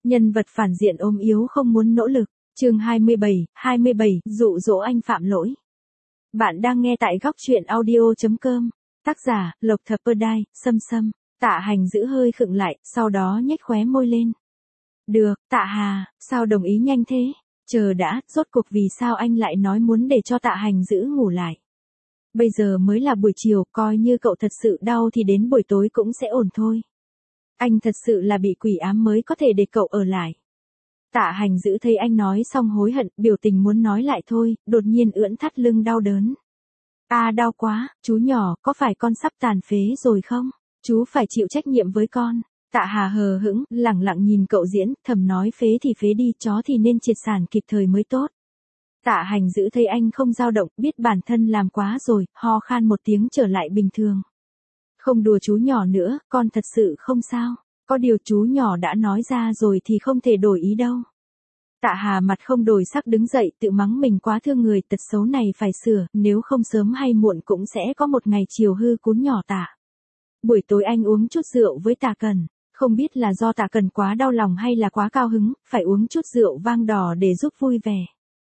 Nhân vật phản diện ốm yếu không muốn nỗ lực. Chương 27, dụ dỗ anh phạm lỗi. Bạn đang nghe tại góc truyện audio.com. Tác giả, Lộc Thập Perdai, Sâm. Tạ Hành giữ hơi khựng lại, sau đó nhếch khóe môi lên. Được, Tạ Hà, sao đồng ý nhanh thế? Chờ đã, rốt cuộc vì sao anh lại nói muốn để cho Tạ Hành giữ ngủ lại? Bây giờ mới là buổi chiều, coi như cậu thật sự đau thì đến buổi tối cũng sẽ ổn thôi. Anh thật sự là bị quỷ ám mới có thể để cậu ở lại. Tạ Hành giữ thấy anh nói xong hối hận, biểu tình muốn nói lại thôi, đột nhiên ưỡn thắt lưng đau đớn. Đau quá, chú nhỏ, có phải con sắp tàn phế rồi không? Chú phải chịu trách nhiệm với con. Tạ Hà hờ hững, lẳng lặng nhìn cậu diễn, thầm nói phế thì phế đi, chó thì nên triệt sản kịp thời mới tốt. Tạ Hành giữ thấy anh không dao động, biết bản thân làm quá rồi, ho khan một tiếng trở lại bình thường. Không đùa chú nhỏ nữa, con thật sự không sao. Có điều chú nhỏ đã nói ra rồi thì không thể đổi ý đâu. Tạ Hà mặt không đổi sắc đứng dậy, tự mắng mình quá thương người, tật xấu này phải sửa, nếu không sớm hay muộn cũng sẽ có một ngày chiều hư cún nhỏ Tạ. Buổi tối anh uống chút rượu với Tạ Cần, không biết là do Tạ Cần quá đau lòng hay là quá cao hứng, phải uống chút rượu vang đỏ để giúp vui vẻ.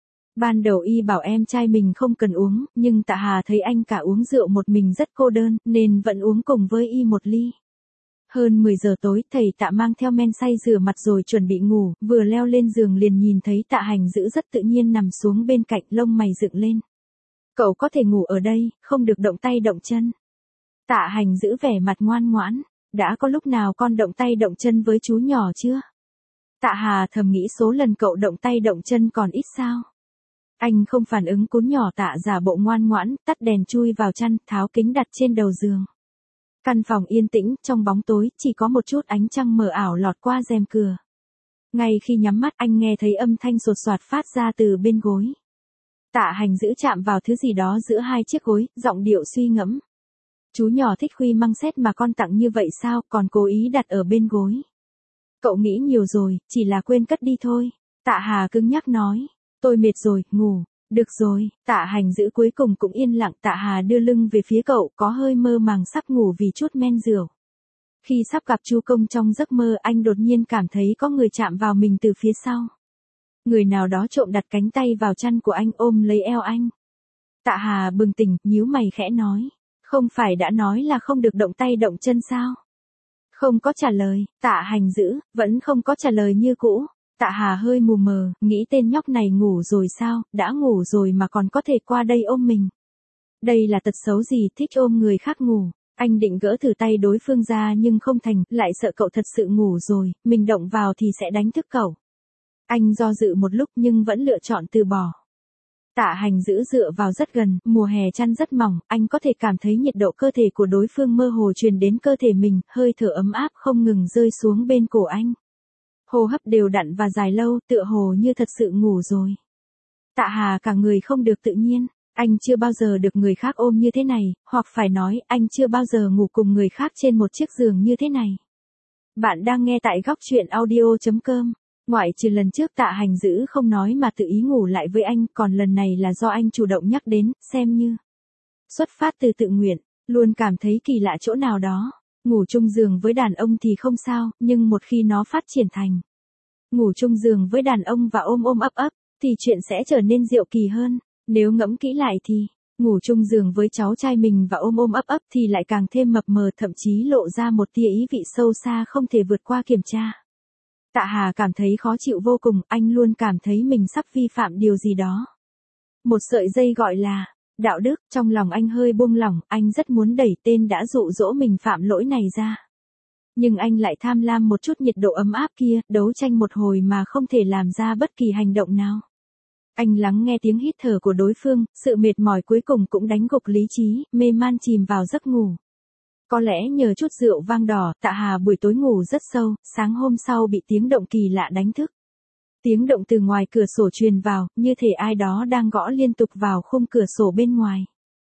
Ban đầu y bảo em trai mình không cần uống, nhưng Tạ Hà thấy anh cả uống rượu một mình rất cô đơn, nên vẫn uống cùng với y một ly. Hơn 10 giờ tối, thầy Tạ mang theo men say rửa mặt rồi chuẩn bị ngủ, vừa leo lên giường liền nhìn thấy Tạ Hành giữ rất tự nhiên nằm xuống bên cạnh, lông mày dựng lên. Cậu có thể ngủ ở đây, không được động tay động chân. Tạ Hành giữ vẻ mặt ngoan ngoãn, đã có lúc nào con động tay động chân với chú nhỏ chưa? Tạ Hà thầm nghĩ số lần cậu động tay động chân còn ít sao? Anh không phản ứng, cún nhỏ Tạ giả bộ ngoan ngoãn, tắt đèn chui vào chăn, tháo kính đặt trên đầu giường. Căn phòng yên tĩnh, trong bóng tối, chỉ có một chút ánh trăng mờ ảo lọt qua rèm cửa. Ngay khi nhắm mắt anh nghe thấy âm thanh sột soạt phát ra từ bên gối. Tạ Hành giữ chạm vào thứ gì đó giữa hai chiếc gối, giọng điệu suy ngẫm. Chú nhỏ thích khuy măng xét mà con tặng như vậy sao, còn cố ý đặt ở bên gối. Cậu nghĩ nhiều rồi, chỉ là quên cất đi thôi. Tạ Hà cứng nhắc nói. Tôi mệt rồi, ngủ. Được rồi, Tạ Hành giữ cuối cùng cũng yên lặng. Tạ Hà đưa lưng về phía cậu, có hơi mơ màng sắp ngủ vì chút men rượu. Khi sắp gặp Chu Công trong giấc mơ, anh đột nhiên cảm thấy có người chạm vào mình từ phía sau. Người nào đó trộm đặt cánh tay vào chăn của anh, ôm lấy eo anh. Tạ Hà bừng tỉnh, nhíu mày khẽ nói. Không phải đã nói là không được động tay động chân sao? Không có trả lời. Tạ Hành giữ, vẫn không có trả lời như cũ. Tạ Hà hơi mù mờ, nghĩ tên nhóc này ngủ rồi sao, đã ngủ rồi mà còn có thể qua đây ôm mình. Đây là tật xấu gì, thích ôm người khác ngủ. Anh định gỡ thử tay đối phương ra nhưng không thành, lại sợ cậu thật sự ngủ rồi, mình động vào thì sẽ đánh thức cậu. Anh do dự một lúc nhưng vẫn lựa chọn từ bỏ. Tạ Hành giữ dựa vào rất gần, mùa hè chăn rất mỏng, anh có thể cảm thấy nhiệt độ cơ thể của đối phương mơ hồ truyền đến cơ thể mình, hơi thở ấm áp không ngừng rơi xuống bên cổ anh. Hô hấp đều đặn và dài lâu, tựa hồ như thật sự ngủ rồi. Tạ Hà cả người không được tự nhiên, anh chưa bao giờ được người khác ôm như thế này, hoặc phải nói, anh chưa bao giờ ngủ cùng người khác trên một chiếc giường như thế này. Bạn đang nghe tại góc truyện audio.com. Ngoại trừ lần trước Tạ Hành giữ không nói mà tự ý ngủ lại với anh, còn lần này là do anh chủ động nhắc đến, xem như xuất phát từ tự nguyện, luôn cảm thấy kỳ lạ chỗ nào đó. Ngủ chung giường với đàn ông thì không sao, nhưng một khi nó phát triển thành ngủ chung giường với đàn ông và ôm ôm ấp ấp, thì chuyện sẽ trở nên diệu kỳ hơn. Nếu ngẫm kỹ lại thì, ngủ chung giường với cháu trai mình và ôm ôm ấp ấp thì lại càng thêm mập mờ, thậm chí lộ ra một tia ý vị sâu xa không thể vượt qua kiểm tra. Tạ Hà cảm thấy khó chịu vô cùng, anh luôn cảm thấy mình sắp vi phạm điều gì đó. Một sợi dây gọi là đạo đức, trong lòng anh hơi buông lỏng, anh rất muốn đẩy tên đã dụ dỗ mình phạm lỗi này ra. Nhưng anh lại tham lam một chút nhiệt độ ấm áp kia, đấu tranh một hồi mà không thể làm ra bất kỳ hành động nào. Anh lắng nghe tiếng hít thở của đối phương, sự mệt mỏi cuối cùng cũng đánh gục lý trí, mê man chìm vào giấc ngủ. Có lẽ nhờ chút rượu vang đỏ, Tạ Hà buổi tối ngủ rất sâu, sáng hôm sau bị tiếng động kỳ lạ đánh thức. Tiếng động từ ngoài cửa sổ truyền vào, như thể ai đó đang gõ liên tục vào khung cửa sổ bên ngoài.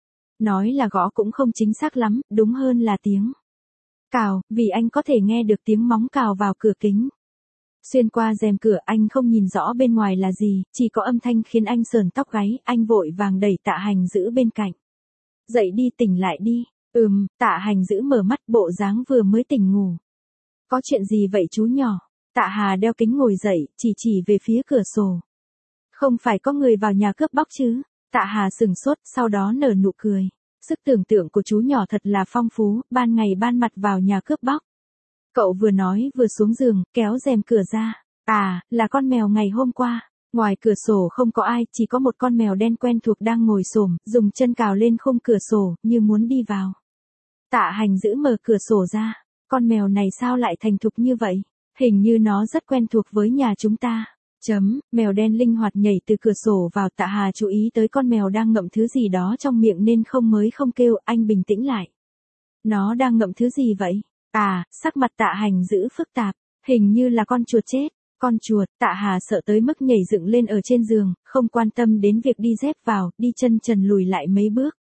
Nói là gõ cũng không chính xác lắm, đúng hơn là tiếng cào, vì anh có thể nghe được tiếng móng cào vào cửa kính. Xuyên qua rèm cửa anh không nhìn rõ bên ngoài là gì, chỉ có âm thanh khiến anh sờn tóc gáy, anh vội vàng đẩy Tạ Hành giữ bên cạnh. Dậy đi, tỉnh lại đi. Tạ Hành giữ mở mắt, bộ dáng vừa mới tỉnh ngủ. Có chuyện gì vậy chú nhỏ? Tạ Hà đeo kính ngồi dậy, chỉ về phía cửa sổ. Không phải có người vào nhà cướp bóc chứ? Tạ Hà sừng sốt, sau đó nở nụ cười. Sức tưởng tượng của chú nhỏ thật là phong phú, ban ngày ban mặt vào nhà cướp bóc. Cậu vừa nói vừa xuống giường, kéo rèm cửa ra. À, là con mèo ngày hôm qua. Ngoài cửa sổ không có ai, chỉ có một con mèo đen quen thuộc đang ngồi xổm, dùng chân cào lên khung cửa sổ, như muốn đi vào. Tạ Hành giữ mở cửa sổ ra. Con mèo này sao lại thành thục như vậy? Hình như nó rất quen thuộc với nhà chúng ta. Mèo đen linh hoạt nhảy từ cửa sổ vào. Tạ Hà chú ý tới con mèo đang ngậm thứ gì đó trong miệng nên không kêu, anh bình tĩnh lại. Nó đang ngậm thứ gì vậy? À, sắc mặt Tạ Hành giữ phức tạp, hình như là con chuột chết. Con chuột. Tạ Hà sợ tới mức nhảy dựng lên ở trên giường, không quan tâm đến việc đi dép vào, đi chân trần lùi lại mấy bước.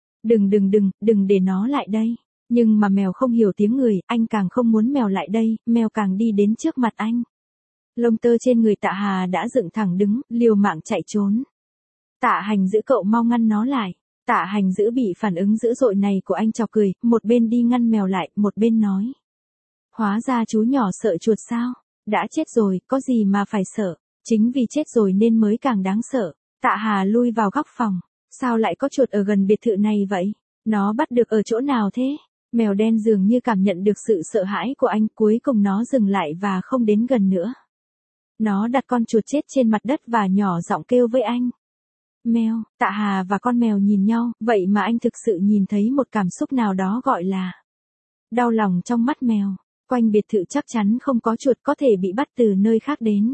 Đừng để nó lại đây. Nhưng mà mèo không hiểu tiếng người, anh càng không muốn mèo lại đây, mèo càng đi đến trước mặt anh. Lông tơ trên người Tạ Hà đã dựng thẳng đứng, liều mạng chạy trốn. Tạ Hành giữ, cậu mau ngăn nó lại. Tạ Hành giữ bị phản ứng dữ dội này của anh chọc cười, một bên đi ngăn mèo lại, một bên nói. Hóa ra chú nhỏ sợ chuột sao? Đã chết rồi, có gì mà phải sợ? Chính vì chết rồi nên mới càng đáng sợ. Tạ Hà lui vào góc phòng. Sao lại có chuột ở gần biệt thự này vậy? Nó bắt được ở chỗ nào thế? Mèo đen dường như cảm nhận được sự sợ hãi của anh, cuối cùng nó dừng lại và không đến gần nữa. Nó đặt con chuột chết trên mặt đất và nhỏ giọng kêu với anh. Mèo. Tạ Hà và con mèo nhìn nhau, vậy mà anh thực sự nhìn thấy một cảm xúc nào đó gọi là đau lòng trong mắt mèo. Quanh biệt thự chắc chắn không có chuột, có thể bị bắt từ nơi khác đến.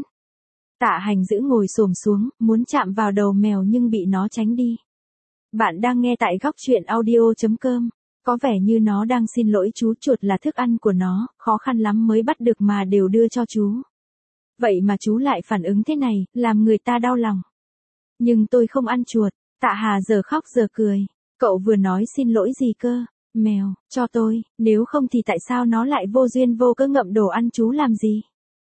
Tạ Hành giữ ngồi xổm xuống, muốn chạm vào đầu mèo nhưng bị nó tránh đi. Bạn đang nghe tại góc truyện audio.com. Có vẻ như nó đang xin lỗi chú, chuột là thức ăn của nó, khó khăn lắm mới bắt được mà đều đưa cho chú. Vậy mà chú lại phản ứng thế này, làm người ta đau lòng. Nhưng tôi không ăn chuột. Tạ Hà giờ khóc giờ cười. Cậu vừa nói xin lỗi gì cơ? Mèo, cho tôi, nếu không thì tại sao nó lại vô duyên vô cớ ngậm đồ ăn chú làm gì?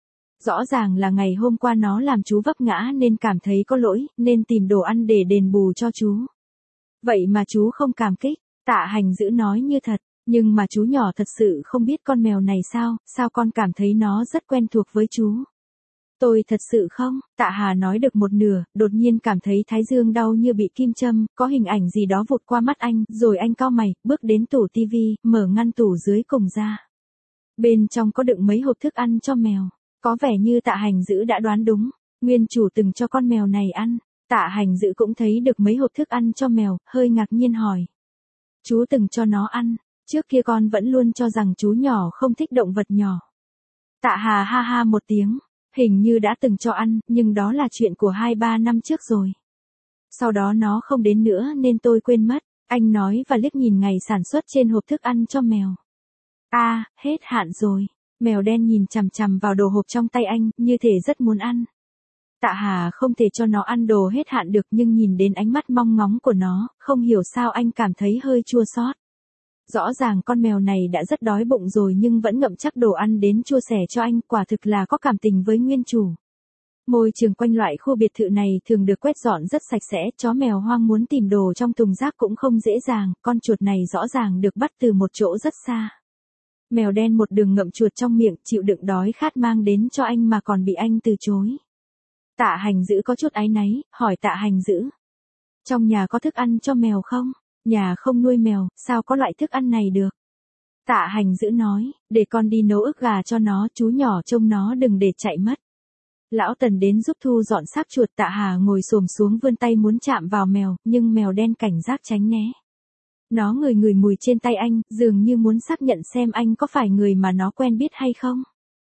Rõ ràng là ngày hôm qua nó làm chú vấp ngã nên cảm thấy có lỗi, nên tìm đồ ăn để đền bù cho chú. Vậy mà chú không cảm kích. Tạ Hành giữ nói như thật, nhưng mà chú nhỏ thật sự không biết con mèo này sao con cảm thấy nó rất quen thuộc với chú. Tôi thật sự không. Tạ Hà nói được một nửa, đột nhiên cảm thấy thái dương đau như bị kim châm, có hình ảnh gì đó vụt qua mắt anh, rồi anh cau mày, bước đến tủ tivi, mở ngăn tủ dưới cùng ra. Bên trong có đựng mấy hộp thức ăn cho mèo. Có vẻ như Tạ Hành giữ đã đoán đúng, nguyên chủ từng cho con mèo này ăn. Tạ Hành giữ cũng thấy được mấy hộp thức ăn cho mèo, hơi ngạc nhiên hỏi. Chú từng cho nó ăn, trước kia con vẫn luôn cho rằng chú nhỏ không thích động vật nhỏ. Tạ Hà ha ha một tiếng, hình như đã từng cho ăn, nhưng đó là chuyện của 2-3 năm trước rồi. Sau đó nó không đến nữa nên tôi quên mất, anh nói và liếc nhìn ngày sản xuất trên hộp thức ăn cho mèo. À, hết hạn rồi. Mèo đen nhìn chằm chằm vào đồ hộp trong tay anh, như thể rất muốn ăn. Tạ Hà không thể cho nó ăn đồ hết hạn được, nhưng nhìn đến ánh mắt mong ngóng của nó, không hiểu sao anh cảm thấy hơi chua xót. Rõ ràng con mèo này đã rất đói bụng rồi nhưng vẫn ngậm chắc đồ ăn đến chia sẻ cho anh, quả thực là có cảm tình với nguyên chủ. Môi trường quanh loại khu biệt thự này thường được quét dọn rất sạch sẽ, chó mèo hoang muốn tìm đồ trong thùng rác cũng không dễ dàng, con chuột này rõ ràng được bắt từ một chỗ rất xa. Mèo đen một đường ngậm chuột trong miệng, chịu đựng đói khát mang đến cho anh mà còn bị anh từ chối. Tạ Hành giữ có chút áy náy, hỏi Tạ Hành giữ. Trong nhà có thức ăn cho mèo không? Nhà không nuôi mèo, sao có loại thức ăn này được? Tạ Hành giữ nói, để con đi nấu ức gà cho nó, chú nhỏ trông nó đừng để chạy mất. Lão Tần đến giúp thu dọn xác chuột. Tạ Hà ngồi xổm xuống vươn tay muốn chạm vào mèo, nhưng mèo đen cảnh giác tránh né. Nó ngửi mùi trên tay anh, dường như muốn xác nhận xem anh có phải người mà nó quen biết hay không.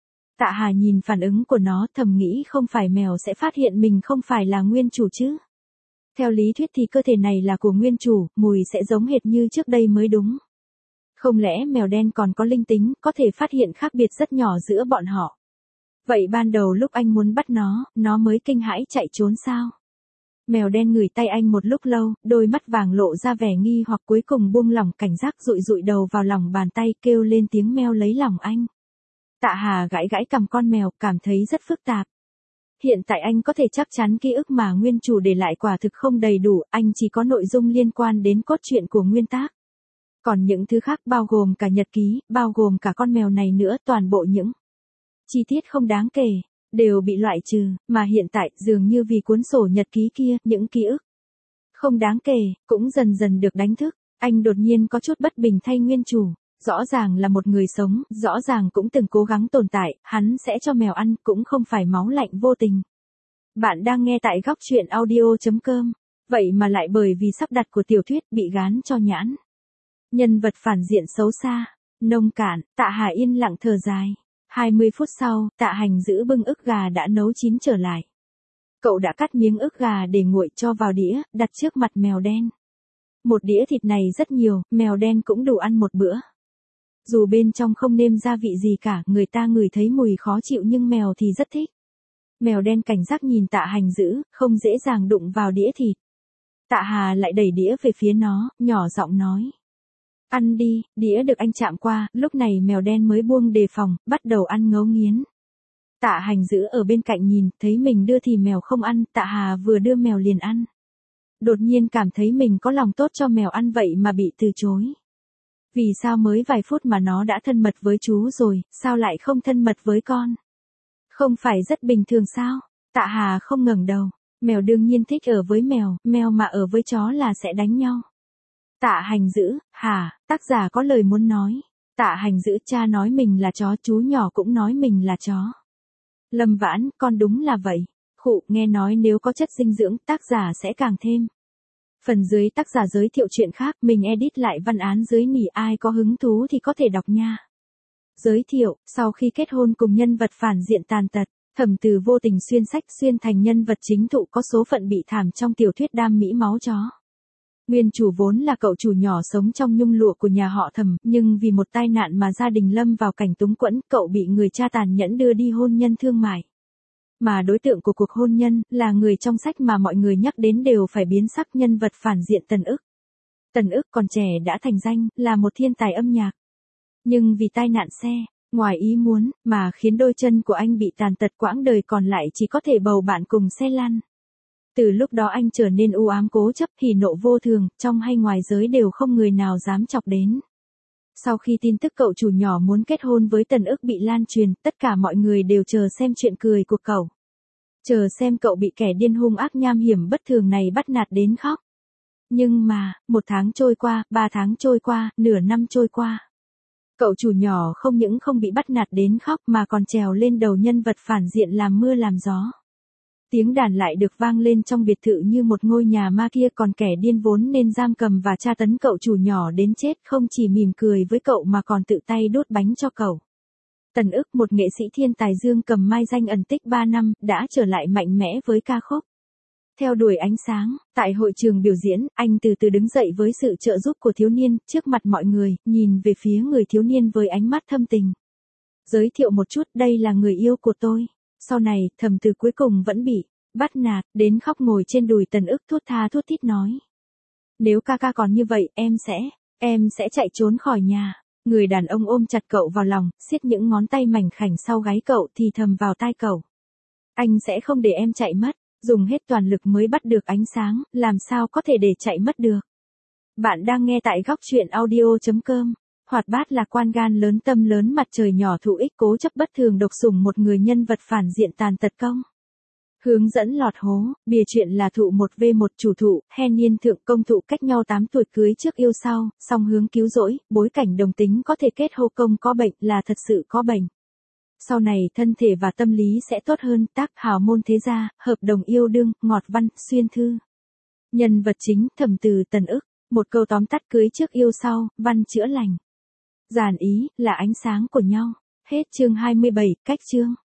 Tạ Hà nhìn phản ứng của nó, thầm nghĩ không phải mèo sẽ phát hiện mình không phải là nguyên chủ chứ. Theo lý thuyết thì cơ thể này là của nguyên chủ, mùi sẽ giống hệt như trước đây mới đúng. Không lẽ mèo đen còn có linh tính, có thể phát hiện khác biệt rất nhỏ giữa bọn họ. Vậy ban đầu lúc anh muốn bắt nó mới kinh hãi chạy trốn sao? Mèo đen ngửi tay anh một lúc lâu, đôi mắt vàng lộ ra vẻ nghi hoặc, cuối cùng buông lỏng cảnh giác, dụi đầu vào lòng bàn tay, kêu lên tiếng meo lấy lòng anh. Tạ Hà gãi cằm con mèo, cảm thấy rất phức tạp. Hiện tại anh có thể chắc chắn ký ức mà nguyên chủ để lại quả thực không đầy đủ, anh chỉ có nội dung liên quan đến cốt truyện của nguyên tác. Còn những thứ khác bao gồm cả nhật ký, bao gồm cả con mèo này nữa, toàn bộ những chi tiết không đáng kể, đều bị loại trừ, mà hiện tại dường như vì cuốn sổ nhật ký kia, những ký ức không đáng kể, cũng dần dần được đánh thức. Anh đột nhiên có chút bất bình thay nguyên chủ. Rõ ràng là một người sống, rõ ràng cũng từng cố gắng tồn tại, hắn sẽ cho mèo ăn, cũng không phải máu lạnh vô tình. Bạn đang nghe tại góc chuyện audio.com. Vậy mà lại bởi vì sắp đặt của tiểu thuyết bị gán cho nhãn. Nhân vật phản diện xấu xa, nông cạn, Tạ Hà yên lặng thở dài. 20 phút sau, Tạ Hành giữ bưng ức gà đã nấu chín trở lại. Cậu đã cắt miếng ức gà để nguội cho vào đĩa, đặt trước mặt mèo đen. Một đĩa thịt này rất nhiều, mèo đen cũng đủ ăn một bữa. Dù bên trong không nêm gia vị gì cả, người ta ngửi thấy mùi khó chịu nhưng mèo thì rất thích. Mèo đen cảnh giác nhìn Tạ Hành giữ, không dễ dàng đụng vào đĩa thịt. Tạ Hà lại đẩy đĩa về phía nó, nhỏ giọng nói. Ăn đi, đĩa được anh chạm qua, lúc này mèo đen mới buông đề phòng, bắt đầu ăn ngấu nghiến. Tạ Hành giữ ở bên cạnh nhìn, thấy mình đưa thì mèo không ăn, Tạ Hà vừa đưa mèo liền ăn. Đột nhiên cảm thấy mình có lòng tốt cho mèo ăn vậy mà bị từ chối. Vì sao mới vài phút mà nó đã thân mật với chú rồi, sao lại không thân mật với con? Không phải rất bình thường sao? Tạ Hà không ngẩng đầu. Mèo đương nhiên thích ở với mèo, mèo mà ở với chó là sẽ đánh nhau. Tạ Hành giữ, hả, tác giả có lời muốn nói. Tạ Hành giữ, cha nói mình là chó, chú nhỏ cũng nói mình là chó. Lâm Vãn, con đúng là vậy. Khụ, nghe nói nếu có chất dinh dưỡng, tác giả sẽ càng thêm. Phần dưới tác giả giới thiệu chuyện khác, mình edit lại văn án dưới nỉ, ai có hứng thú thì có thể đọc nha. Giới thiệu, sau khi kết hôn cùng nhân vật phản diện tàn tật, Thẩm Từ vô tình xuyên sách xuyên thành nhân vật chính thụ có số phận bị thảm trong tiểu thuyết Đam Mỹ Máu Chó. Nguyên chủ vốn là cậu chủ nhỏ sống trong nhung lụa của nhà họ Thẩm, nhưng vì một tai nạn mà gia đình lâm vào cảnh túng quẫn, cậu bị người cha tàn nhẫn đưa đi hôn nhân thương mại. Mà đối tượng của cuộc hôn nhân là người trong sách mà mọi người nhắc đến đều phải biến sắc, nhân vật phản diện Tần Ức. Tần Ức còn trẻ đã thành danh, là một thiên tài âm nhạc. Nhưng vì tai nạn xe, ngoài ý muốn, mà khiến đôi chân của anh bị tàn tật, quãng đời còn lại chỉ có thể bầu bạn cùng xe lăn. Từ lúc đó anh trở nên u ám cố chấp, hỉ nộ vô thường, trong hay ngoài giới đều không người nào dám chọc đến. Sau khi tin tức cậu chủ nhỏ muốn kết hôn với Tần Ức bị lan truyền, tất cả mọi người đều chờ xem chuyện cười của cậu. Chờ xem cậu bị kẻ điên hung ác nham hiểm bất thường này bắt nạt đến khóc. Nhưng mà, 1 tháng trôi qua, 3 tháng trôi qua, nửa năm trôi qua. Cậu chủ nhỏ không những không bị bắt nạt đến khóc mà còn trèo lên đầu nhân vật phản diện làm mưa làm gió. Tiếng đàn lại được vang lên trong biệt thự như một ngôi nhà ma kia, còn kẻ điên vốn nên giam cầm và tra tấn cậu chủ nhỏ đến chết không chỉ mỉm cười với cậu mà còn tự tay đốt bánh cho cậu. Tần Ức, một nghệ sĩ thiên tài dương cầm mai danh ẩn tích 3 năm, đã trở lại mạnh mẽ với ca khúc Theo đuổi ánh sáng. Tại hội trường biểu diễn, anh từ từ đứng dậy với sự trợ giúp của thiếu niên, trước mặt mọi người, nhìn về phía người thiếu niên với ánh mắt thâm tình. Giới thiệu một chút, đây là người yêu của tôi. Sau này, Thẩm Từ cuối cùng vẫn bị bắt nạt, đến khóc ngồi trên đùi Tần Ức thút tha thút thít nói. Nếu ca ca còn như vậy, em sẽ chạy trốn khỏi nhà. Người đàn ông ôm chặt cậu vào lòng, siết những ngón tay mảnh khảnh sau gáy cậu thì thầm vào tai cậu. Anh sẽ không để em chạy mất, dùng hết toàn lực mới bắt được ánh sáng, làm sao có thể để chạy mất được. Bạn đang nghe tại góc chuyện audio.com. Hoạt bát lạc quan gan lớn tâm lớn mặt trời nhỏ thụ ích cố chấp bất thường độc sủng một người nhân vật phản diện tàn tật công. Hướng dẫn lọt hố, bìa chuyện là thụ 1v1 chủ thụ, hen niên thượng công thụ cách nhau 8 tuổi cưới trước yêu sau, song hướng cứu rỗi, bối cảnh đồng tính có thể kết hô công có bệnh là thật sự có bệnh. Sau này thân thể và tâm lý sẽ tốt hơn, tác hào môn thế gia, hợp đồng yêu đương, ngọt văn, xuyên thư. Nhân vật chính Thẩm Từ Tần Ức, một câu tóm tắt cưới trước yêu sau, văn chữa lành. Giản ý, là ánh sáng của nhau. Hết chương 27, cách chương.